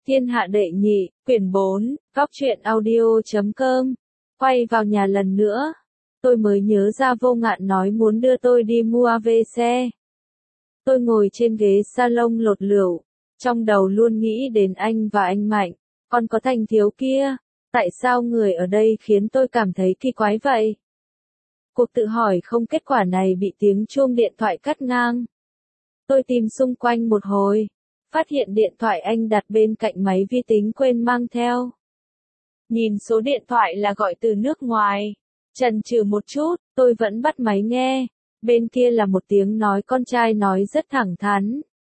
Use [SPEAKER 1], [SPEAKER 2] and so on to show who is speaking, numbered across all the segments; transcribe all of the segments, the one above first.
[SPEAKER 1] Thiên hạ đệ nhị, quyển 4, góc truyện audio.com. Quay vào nhà lần nữa. Tôi mới nhớ ra Vô Ngạn nói muốn đưa tôi đi mua về xe. Tôi ngồi trên ghế salon lột lửu, trong đầu luôn nghĩ đến anh và anh Mạnh, còn có Thành Thiếu kia. Tại sao người ở đây khiến tôi cảm thấy kỳ quái vậy? Cuộc tự hỏi không kết quả này bị tiếng chuông điện thoại cắt ngang. Tôi tìm xung quanh một hồi, phát hiện điện thoại anh đặt bên cạnh máy vi tính quên mang theo. Nhìn số điện thoại là gọi từ nước ngoài. Chần chừ một chút, tôi vẫn bắt máy nghe. Bên kia là một tiếng nói con trai nói rất thẳng thắn.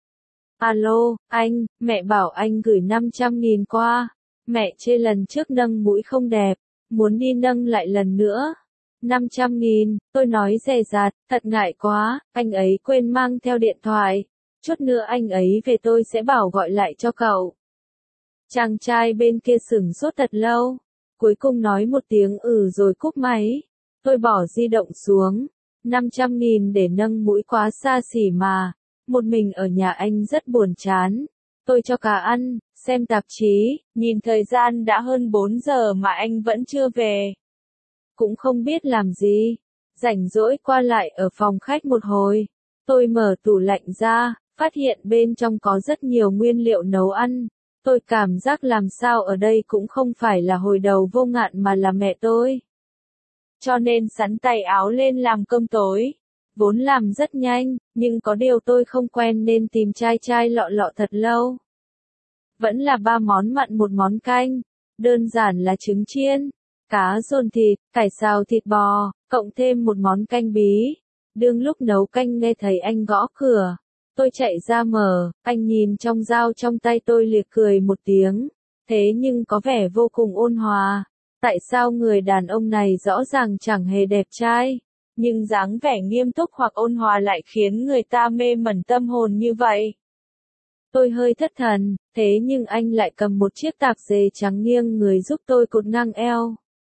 [SPEAKER 1] Alo, anh, mẹ bảo anh gửi 500.000 qua. Mẹ chê lần trước nâng mũi không đẹp, muốn đi nâng lại lần nữa. 500.000, tôi nói dè dặt, thật ngại quá, anh ấy quên mang theo điện thoại. Chút nữa anh ấy về tôi sẽ bảo gọi lại cho cậu. Chàng trai bên kia sửng sốt thật lâu, cuối cùng nói một tiếng rồi cúp máy. Tôi bỏ di động xuống, 500.000 để nâng mũi quá xa xỉ mà, một mình ở nhà anh rất buồn chán. Tôi cho cá ăn, xem tạp chí, nhìn thời gian đã hơn 4 giờ mà anh vẫn chưa về. Cũng không biết làm gì, rảnh rỗi qua lại ở phòng khách một hồi. Tôi mở tủ lạnh ra, phát hiện bên trong có rất nhiều nguyên liệu nấu ăn. Tôi cảm giác làm sao ở đây cũng không phải là hồi đầu Vô Ngạn mà là mẹ tôi. Cho nên sắn tay áo lên làm cơm tối. Vốn làm rất nhanh, nhưng có điều tôi không quen nên tìm chai lọ lọ thật lâu. Vẫn là 3 món mặn 1 món canh. Đơn giản là trứng chiên, cá dồn thịt, cải xào thịt bò, cộng thêm 1 món canh bí. Đương lúc nấu canh nghe thấy anh gõ cửa. Tôi chạy ra mở, anh nhìn trong dao trong tay tôi liệc cười một tiếng. Thế nhưng có vẻ vô cùng ôn hòa. Tại sao người đàn ông này rõ ràng chẳng hề đẹp trai, nhưng dáng vẻ nghiêm túc hoặc ôn hòa lại khiến người ta mê mẩn tâm hồn như vậy? Tôi hơi thất thần, thế nhưng anh lại cầm một chiếc tạp dề trắng nghiêng người giúp tôi cột ngang eo.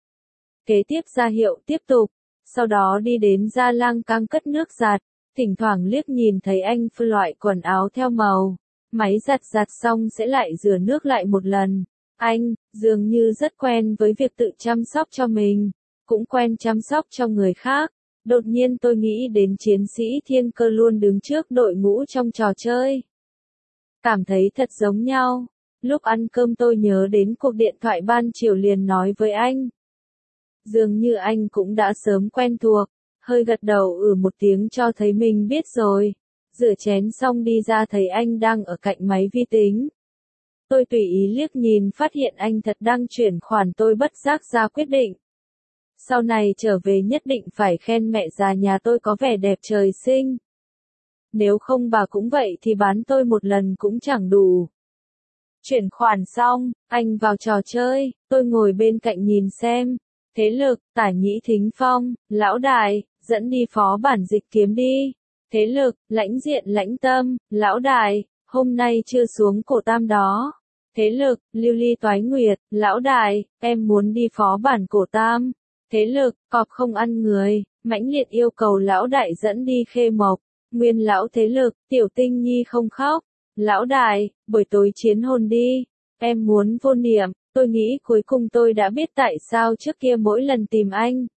[SPEAKER 1] Kế tiếp ra hiệu tiếp tục, sau đó đi đến ra lang cang cất nước giặt. Thỉnh thoảng liếc nhìn thấy anh phơi loại quần áo theo màu. Máy giặt xong sẽ lại rửa nước lại một lần. Anh, dường như rất quen với việc tự chăm sóc cho mình, cũng quen chăm sóc cho người khác. Đột nhiên tôi nghĩ đến chiến sĩ thiên cơ luôn đứng trước đội ngũ trong trò chơi. Cảm thấy thật giống nhau. Lúc ăn cơm tôi nhớ đến cuộc điện thoại ban chiều liền nói với anh. Dường như anh cũng đã sớm quen thuộc. Hơi gật đầu một tiếng cho thấy mình biết rồi. Rửa chén xong đi ra thấy anh đang ở cạnh máy vi tính. Tôi tùy ý liếc nhìn phát hiện anh thật đang chuyển khoản, tôi bất giác ra quyết định. Sau này trở về nhất định phải khen mẹ già nhà tôi có vẻ đẹp trời sinh. Nếu không bà cũng vậy thì bán tôi một lần cũng chẳng đủ. Chuyển khoản xong, anh vào trò chơi, tôi ngồi bên cạnh nhìn xem. Thế lực, Tả Nhĩ Thính Phong, Lão Đại, dẫn đi phó bản dịch kiếm đi. Thế lực, Lãnh Diện Lãnh Tâm, Lão Đại, hôm nay chưa xuống cổ tam đó. Thế lực, Lưu Ly Toái Nguyệt, Lão Đại, em muốn đi phó bản cổ tam. Thế lực, Cọp Không Ăn Người, mãnh liệt yêu cầu Lão Đại dẫn đi Khê Mộc. Nguyên lão thế lực, Tiểu Tinh Nhi không khóc. Lão Đại, buổi tối chiến hồn đi. Em muốn vô niệm. Tôi nghĩ cuối cùng tôi đã biết tại sao trước kia mỗi lần tìm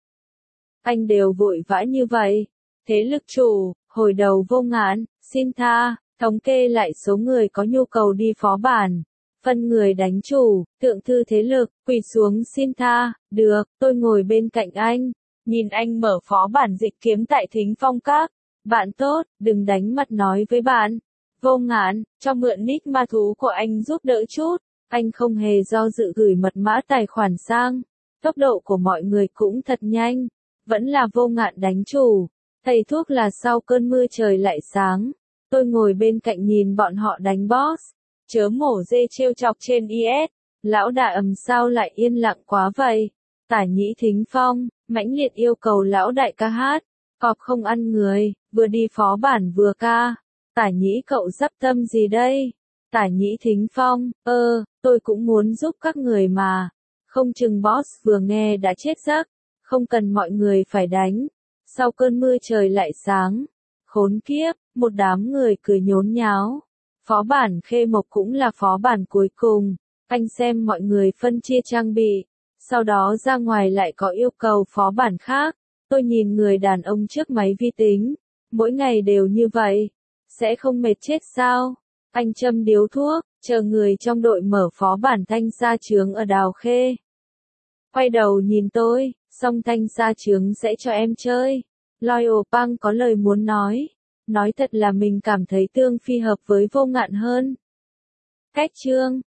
[SPEAKER 1] anh đều vội vã như vậy. Thế lực chủ, hồi đầu Vô Ngạn, xin tha, thống kê lại số người có nhu cầu đi phó bản. Phân người đánh chủ, thượng thư thế lực, quỳ xuống xin tha, được, tôi ngồi bên cạnh anh. Nhìn anh mở phó bản dịch kiếm tại Thính Phong Các. Bạn tốt, đừng đánh mặt nói với bạn. Vô Ngạn, cho mượn nick ma thú của anh giúp đỡ chút. Anh không hề do dự gửi mật mã tài khoản sang. Tốc độ của mọi người cũng thật nhanh. Vẫn là Vô Ngạn đánh chủ. Thầy thuốc là sau cơn mưa trời lại sáng. Tôi ngồi bên cạnh nhìn bọn họ đánh boss. Chớ mổ dê trêu chọc trên IS. Lão Đại sao lại yên lặng quá vậy? Tả Nhĩ Thính Phong, mãnh liệt yêu cầu Lão Đại ca hát. Cọp Không Ăn Người, vừa đi phó bản vừa ca. Tả Nhĩ cậu sắp tâm gì đây? Tả Nhĩ Thính Phong, tôi cũng muốn giúp các người mà. Không chừng boss vừa nghe đã chết giấc. Không cần mọi người phải đánh. Sau cơn mưa trời lại sáng. Khốn kiếp, một đám người cười nhốn nháo. Phó bản Khê Mộc cũng là phó bản cuối cùng. Anh xem mọi người phân chia trang bị. Sau đó ra ngoài lại có yêu cầu phó bản khác. Tôi nhìn người đàn ông trước máy vi tính. Mỗi ngày đều như vậy. Sẽ không mệt chết sao? Anh châm điếu thuốc, chờ người trong đội mở phó bản thanh sa chướng ở Đào Khê. Quay đầu nhìn tôi, xong thanh sa chướng sẽ cho em chơi. Loyal Punk có lời muốn nói. Nói thật là mình cảm thấy Tương Phi hợp với Vô Ngạn hơn. Cách chương